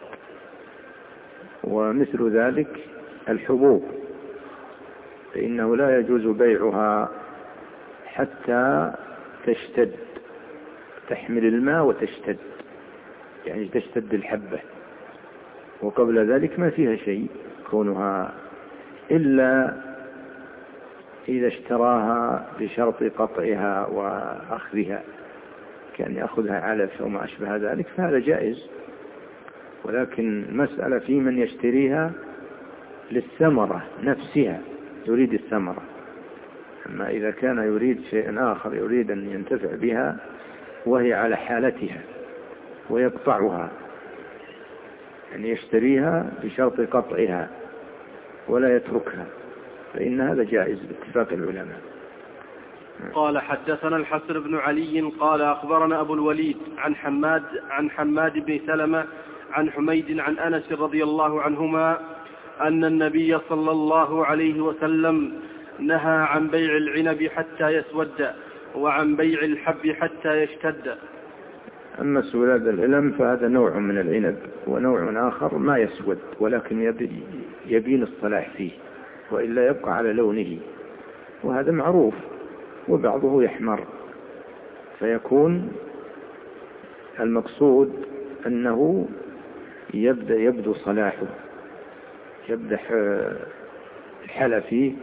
ومثل ذلك الحبوب، فإنه لا يجوز بيعها حتى تشتد، تحمل الماء وتشتد، يعني تشتد الحبة، وقبل ذلك ما فيها شيء كونها، إلا إذا اشتراها بشرط قطعها وأخذها، كان يأخذها علف أو ما أشبه ذلك، فهذا جائز. ولكن مسألة في من يشتريها للثمرة نفسها، يريد الثمرة. أما إذا كان يريد شيء آخر، يريد أن ينتفع بها وهي على حالتها ويقطعها، يعني يشتريها بشرط قطعها ولا يتركها، فإن هذا جائز باتفاق العلماء.
قال حدثنا الحسن بن علي قال أخبرنا أبو الوليد عن حماد بن سلمة عن حميد عن أنس رضي الله عنهما أن النبي صلى الله عليه وسلم نهى عن بيع العنب حتى يسود وعن بيع الحب حتى يشتد.
أما سولاد العلم فهذا نوع من العنب، ونوع آخر ما يسود ولكن يبين الصلاح فيه، وإلا يبقى على لونه، وهذا معروف. وبعضه يحمر، فيكون المقصود أنه يبدو صلاحه، يبدأ الحل فيه.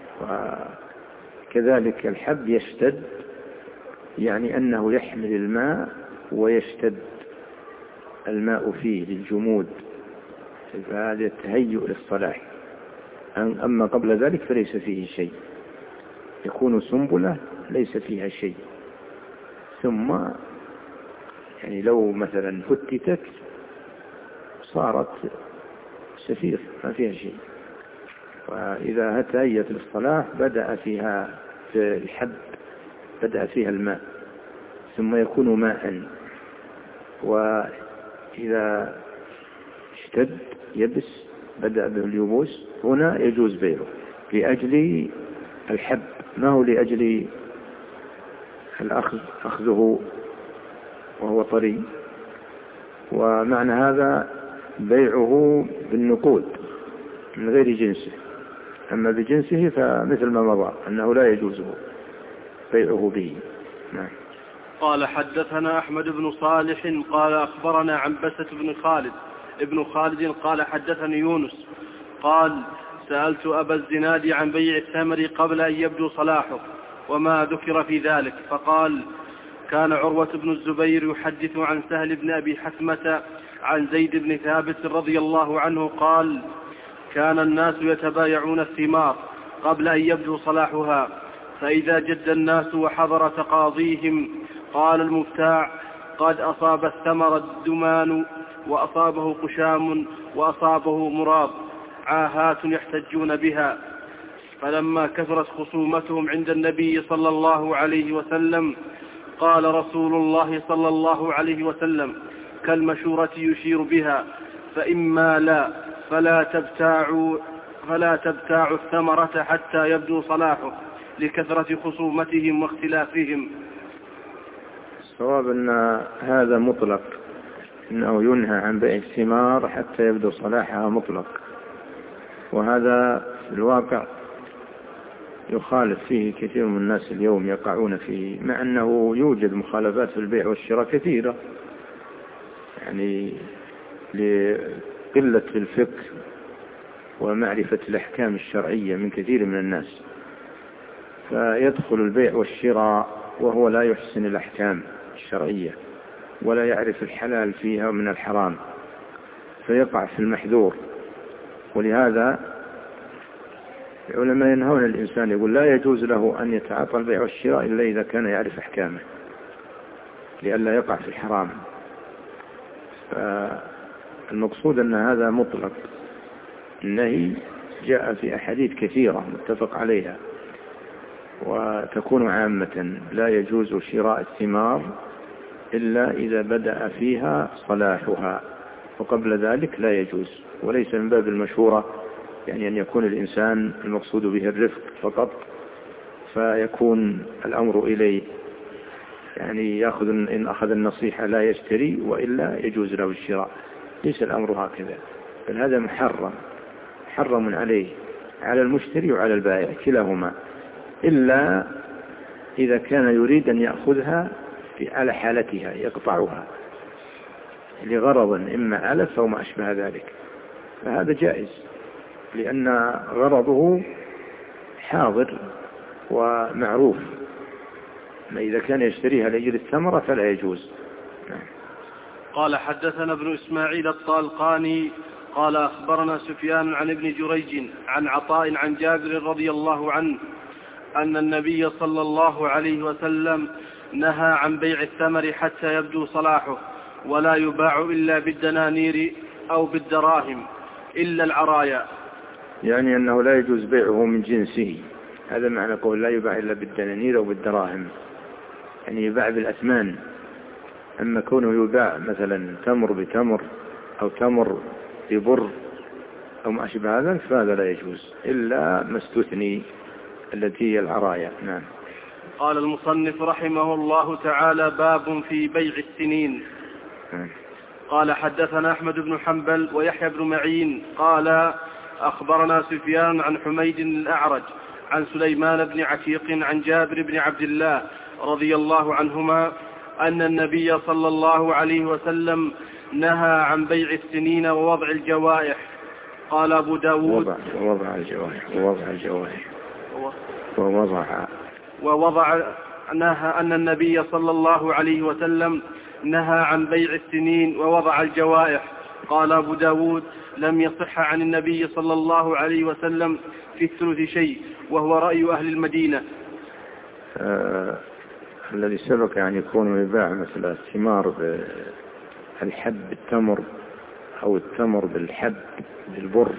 وكذلك الحب يشتد، يعني أنه يحمل الماء ويشتد الماء فيه للجمود، فهذا التهيؤ للصلاح. أما قبل ذلك فليس فيه شيء، يكون سنبلة ليس فيها شيء، ثم يعني لو مثلا فتتت صارت سفير ما فيها شيء. وإذا تهيأت للصلاح بدأ فيها في الحب، بدأ فيها الماء ثم يكون ماء، وإذا اشتد يبس بدأ به اليبوس، هنا يجوز بيعه لأجل الحب، ما هو لأجل أخذه وهو طري. ومعنى هذا بيعه بالنقود من غير جنسه، أما بجنسه فمثل ما مضى أنه لا يجوز بيعه به. نعم.
قال حدثنا أحمد بن صالح قال أخبرنا عنبسة ابن خالد قال حدثني يونس قال سألت أبا الزناد عن بيع التمر قبل أن يبدو صلاحه وما ذكر في ذلك، فقال كان عروة بن الزبير يحدث عن سهل بن أبي حثمة عن زيد بن ثابت رضي الله عنه قال كان الناس يتبايعون الثمار قبل أن يبدو صلاحها، فإذا جد الناس وحضر تقاضيهم قال المبتاع قد أصاب الثمر الدمان وأصابه قشام وأصابه مراب، عاهات يحتجون بها. فلما كثرت خصومتهم عند النبي صلى الله عليه وسلم قال رسول الله صلى الله عليه وسلم كالمشورة يشير بها، فإما لا فلا تبتاعوا الثمرة حتى يبدو صلاحه لكثرة خصومتهم واختلافهم.
الصواب أن هذا مطلق، إنه ينهى عن بيع الثمار حتى يبدو صلاحها مطلق، وهذا في الواقع يخالف فيه كثير من الناس اليوم، يقعون فيه، مع أنه يوجد مخالفات في البيع والشراء كثيرة، يعني لقلة الفقه ومعرفة الأحكام الشرعية من كثير من الناس، فيدخل البيع والشراء وهو لا يحسن الأحكام الشرعية ولا يعرف الحلال فيها من الحرام، فيقع في المحذور. ولهذا العلماء ينهون الإنسان، يقول لا يجوز له أن يتعاطى البيع والشراء إلا إذا كان يعرف أحكامه لئلا يقع في الحرام. فالمقصود أن هذا مطلق، النهي جاء في أحاديث كثيرة متفق عليها، وتكون عامة لا يجوز شراء الثمار إلا إذا بدأ فيها صلاحها، وقبل ذلك لا يجوز. وليس من باب المشورة، يعني أن يكون الإنسان المقصود به الرفق فقط فيكون الأمر إليه، يعني يأخذ إن أخذ النصيحة لا يشتري وإلا يجوز له الشراء. ليس الأمر هكذا، بل هذا محرم عليه، على المشتري وعلى البائع كلاهما، إلا إذا كان يريد أن يأخذها على حالتها يقطعها لغرض إما علف أو ما أشبه ذلك، فهذا جائز لأن غرضه حاضر ومعروف. ما إذا كان يشتريها لأجل الثمرة فلا يجوز.
قال حدثنا ابن إسماعيل الطالقاني قال أخبرنا سفيان عن ابن جريج عن عطاء عن جابر رضي الله عنه أن النبي صلى الله عليه وسلم نهى عن بيع الثمر حتى يبدو صلاحه، ولا يباع إلا بالدنانير أو بالدراهم إلا العرايا،
يعني أنه لا يجوز بيعه من جنسه. هذا معنى قول لا يباع إلا بالدنانير أو بالدراهم، يعني يباع بالأثمان. أما كونه يباع مثلا تمر بتمر أو تمر ببر أو ما أشبه هذا فهذا لا يجوز إلا ما استثني التي هي العرايا. نعم.
قال المصنف رحمه الله تعالى: باب في بيع السنين. قال حدثنا أحمد بن حنبل ويحيى بن معين قال أخبرنا سفيان عن حميد الأعرج عن سليمان بن عتيق عن جابر بن عبد الله رضي الله عنهما أن النبي صلى الله عليه وسلم نهى عن بيع السنين ووضع الجوائح. قال أبو داود نهى أن النبي صلى الله عليه وسلم نهى عن بيع السنين ووضع الجوائح. قال أبو داود لم يصح عن النبي صلى الله عليه وسلم في الثلث شيء، وهو رأي أهل المدينة.
الذي سبق يعني يكون يباع مثل الثمار بالحب بالتمر أو التمر بالحب بالبر،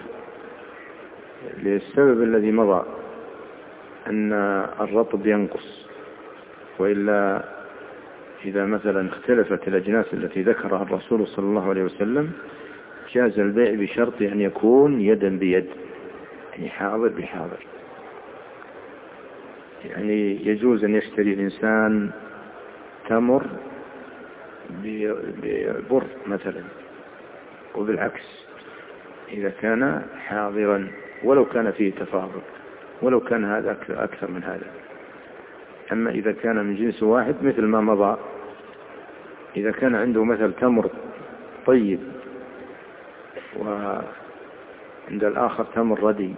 للسبب الذي مضى أن الرطب ينقص، وإلا إذا مثلا اختلفت الأجناس التي ذكرها الرسول صلى الله عليه وسلم جاز البيع بشرط أن يكون يدا بيد، يعني حاضر بحاضر. يعني يجوز أن يشتري الإنسان تمر ببر مثلا، وبالعكس إذا كان حاضرا ولو كان فيه تفاضل، ولو كان هذا أكثر من هذا. أما إذا كان من جنس واحد مثل ما مضى، إذا كان عنده مثل تمر طيب وعند الآخر تمر ردي،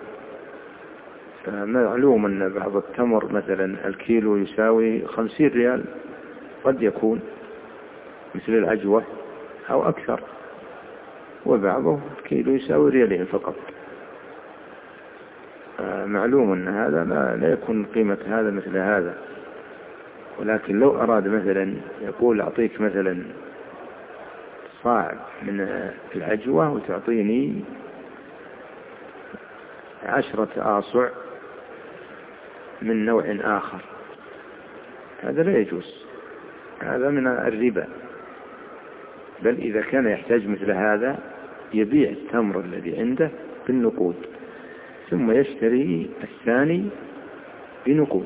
فمعلوم أن بعض التمر مثلا الكيلو يساوي 50 ريال، قد يكون مثل العجوة أو أكثر، وبعضه كيلو يساوي ريالين فقط. معلوم أن هذا لا يكون قيمة هذا مثل هذا. ولكن لو أراد مثلا يقول أعطيك مثلا صاع من العجوة وتعطيني 10 آصع من نوع آخر، هذا لا يجوز، هذا من الربا. بل إذا كان يحتاج مثل هذا يبيع التمر الذي عنده بالنقود ثم يشتري الثاني بنقود.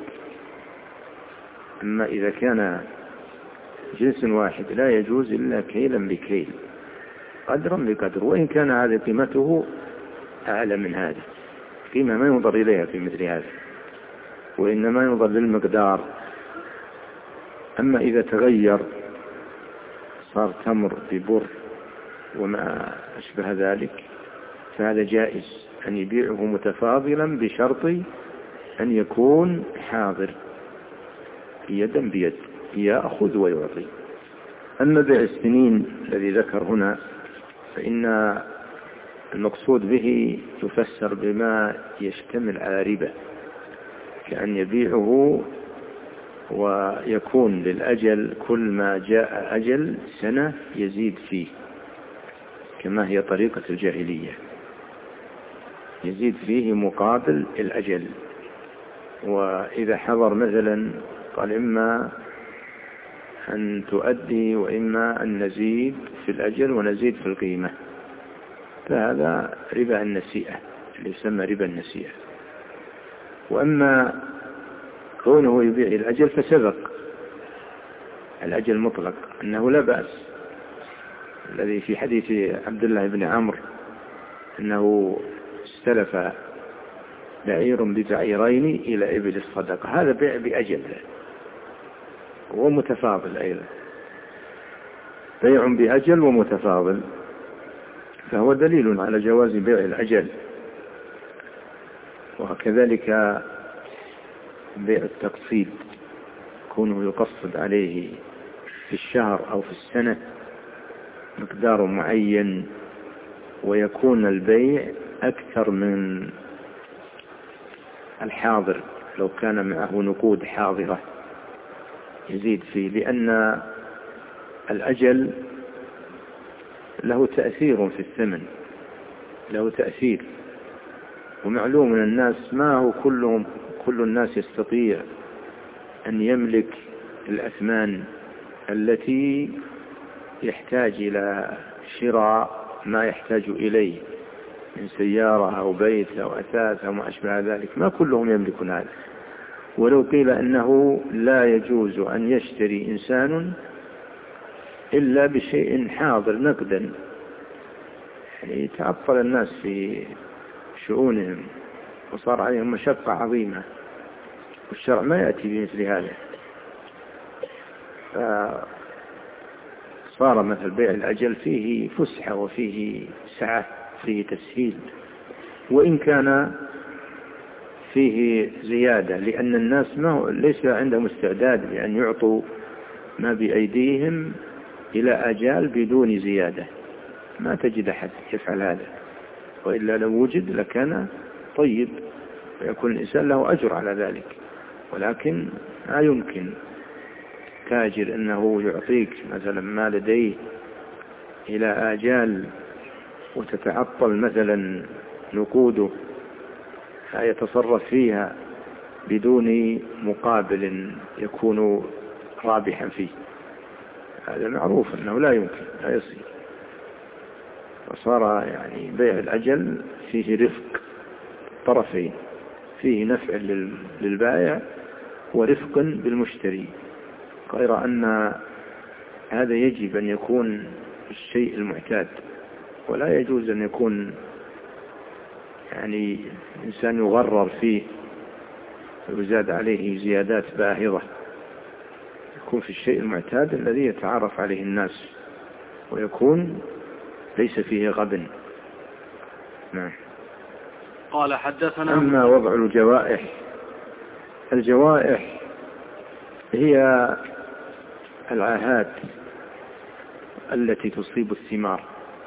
أما إذا كان جنس واحد لا يجوز إلا كيلا بكيل، قدرا بقدر، وإن كان هذه قيمته أعلى من هذا، قيمة ما ينظر إليها في مثل هذا، وإنما ينظر للمقدار. أما إذا تغير صار تمر ببر وما أشبه ذلك فهذا جائز أن يبيعه متفاضلا بشرط أن يكون حاضر يدا بيد، يأخذ ويعطي. أما بيع السنين الذي ذكر هنا فإن المقصود به يفسر بما يشتمل على ربا، كأن يبيعه ويكون للأجل كل ما جاء أجل سنة يزيد فيه، كما هي طريقة الجاهلية، يزيد فيه مقابل الأجل. وإذا حضر مثلا قال إما أن تؤدي وإما أن نزيد في الأجل ونزيد في القيمة، فهذا ربا النسيئة اللي يسمى ربا النسيئة. وأما كونه يبيع الأجل فسبق الأجل مطلق أنه لا بأس، الذي في حديث عبد الله بن عمرو أنه استلف بعير ببعيرين إلى إبل الصدقة، هذا بيع بأجل ومتفاضل أيضا، بيع بأجل ومتفاضل، فهو دليل على جواز بيع الأجل. وكذلك بيع التقسيط، كونه يقصد عليه في الشهر أو في السنة مقدار معين، ويكون البيع أكثر من الحاضر لو كان معه نقود حاضرة يزيد فيه، لأن الأجل له تأثير في الثمن، له تأثير. ومعلوم من الناس ما هو كل الناس يستطيع أن يملك الأثمان التي يحتاج إلى شراء ما يحتاج إليه من سيارة أو بيت أو أثاث أو ما أشبه ذلك، ما كلهم يملكون هذا. ولو قيل أنه لا يجوز أن يشتري إنسان إلا بشيء حاضر نقدا، يعني تعطل الناس في شؤونهم وصار عليهم مشقة عظيمة، والشرع ما يأتي بمثل هذا. فصار مثل بيع الأجل فيه فسحة وفيه سعة، فيه تسهيل، وإن كان فيه زيادة، لأن الناس ليس عندهم استعداد بأن يعطوا ما بأيديهم إلى أجال بدون زيادة، ما تجد أحد يفعل هذا، وإلا لو وجد لكان طيب ويكون الإنسان له أجر على ذلك. ولكن لا يمكن تاجر أنه يعطيك مثلا ما لديه إلى آجال وتتعطل مثلا نقوده فيتصرف فيها بدون مقابل يكون رابحا فيه، هذا معروف أنه لا يمكن، لا يصير. وصار يعني بيع الأجل فيه رفق طرفين، فيه نفع للبائع ورفق بالمشتري، غير أن هذا يجب أن يكون الشيء المعتاد، ولا يجوز أن يكون يعني إنسان يغرر فيه ويزاد عليه زيادات باهظة، يكون في الشيء المعتاد الذي يتعرف عليه الناس ويكون ليس فيه غبن. نعم.
قال حدثنا.
أما وضع الجوائح هي العاهات التي تصيب الثمار،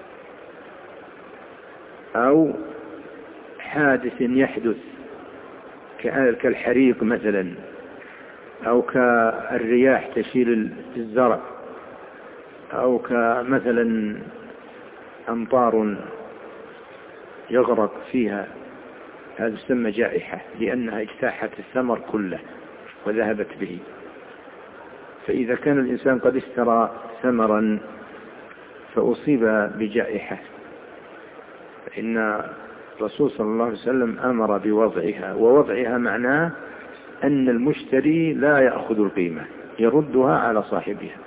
أو حادث يحدث كالحريق مثلا، أو كالرياح تشيل الزرع، أو كمثلا أمطار يغرق فيها، هذا يسمى جائحة، لأنها اجتاحت الثمر كله وذهبت به. فإذا كان الإنسان قد اشترى ثمرا فأصيب بجائحة، فإن الرسول صلى الله عليه وسلم أمر بوضعها، ووضعها معناه أن المشتري لا يأخذ القيمة، يردها على صاحبها،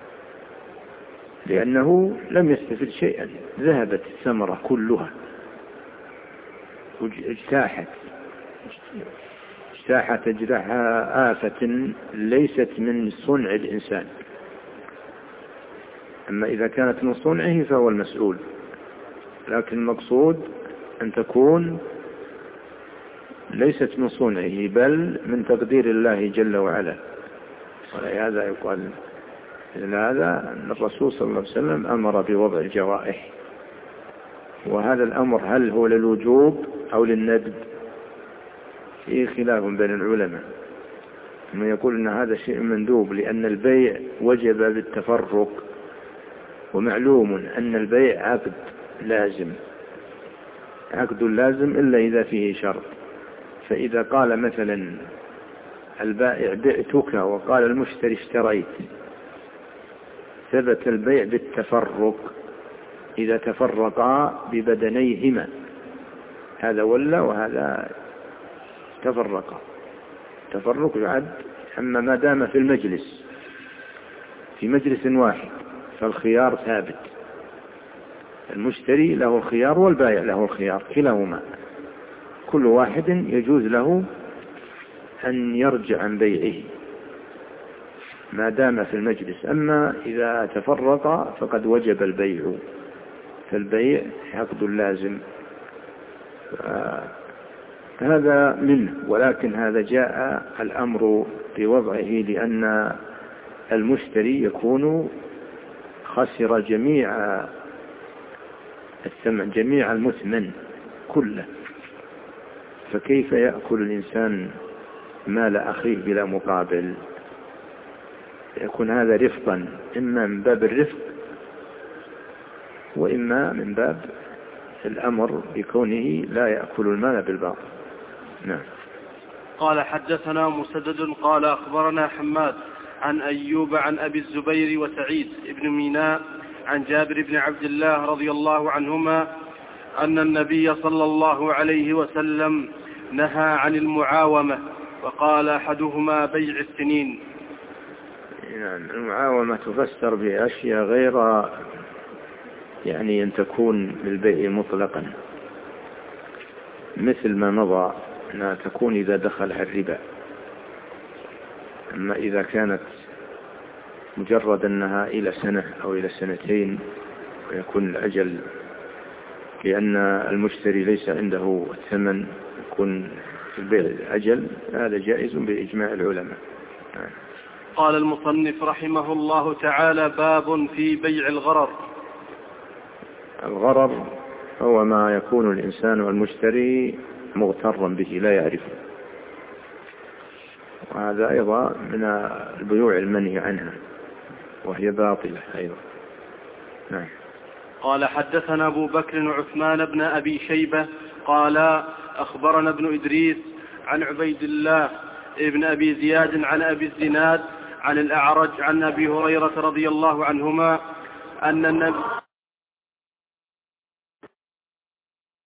لأنه لم يستفد شيئا، ذهبت الثمرة كلها اجتاحت تجرحها آفة ليست من صنع الإنسان. أما إذا كانت من صنعه فهو المسؤول، لكن المقصود أن تكون ليست من صنعه بل من تقدير الله جل وعلا. ولهذا يقال هذا أن الرسول صلى الله عليه وسلم أمر بوضع الجوائح. وهذا الأمر هل هو للوجوب أو للندب؟ فيه خلاف بين العلماء، من يقول أن هذا شيء مندوب لأن البيع وجب بالتفرق، ومعلوم أن البيع عقد لازم إلا إذا فيه شرط. فإذا قال مثلا البائع بعتك وقال المشتري اشتريت، ثبت البيع بالتفرق إذا تفرقا ببدنيهما، هذا ولا وهذا تفرقا. تفرق يعد، أما ما دام في المجلس في مجلس واحد فالخيار ثابت، المشتري له الخيار والبائع له الخيار، كلاهما كل واحد يجوز له أن يرجع عن بيعه ما دام في المجلس. أما إذا تفرق فقد وجب البيع، فالبيع عقد لازم. هذا منه، ولكن هذا جاء الأمر بوضعه لأن المشتري يكون خسر جميع الثمن، جميع المثمن كله، فكيف يأكل الإنسان مال أخيه بلا مقابل؟ يكون هذا رفقا، إما من باب الرفق وإما من باب الأمر بكونه لا يأكل المال بالباطل. نعم.
قال حدثنا مسدد قال أخبرنا حماد عن أيوب عن أبي الزبير وسعيد بن ميناء عن جابر بن عبد الله رضي الله عنهما أن النبي صلى الله عليه وسلم نهى عن المعاومة، وقال أحدهما بيع السنين.
يعني المعاومة تفسر بأشياء غير يعني أن تكون للبيع مطلقا، مثل ما مضى أنها تكون إذا دخلها الربا. أما إذا كانت مجرد أنها إلى سنة أو إلى سنتين ويكون الأجل لأن المشتري ليس عنده الثمن، يكون البيع الأجل، هذا جائز بإجماع العلماء.
قال المصنف رحمه الله تعالى: باب في بيع الغرر.
الغرر هو ما يكون الإنسان والمشتري مغترا به لا يعرفه، وهذا أيضا من البيوع المنهي عنها وهي باطلة أيضا. نعم.
قال حدثنا أبو بكر وعثمان بن أبي شيبة قال أخبرنا ابن إدريس عن عبيد الله ابن أبي زياد عن أبي الزناد عن الأعرج عن أبي هريرة رضي الله عنهما أن النبي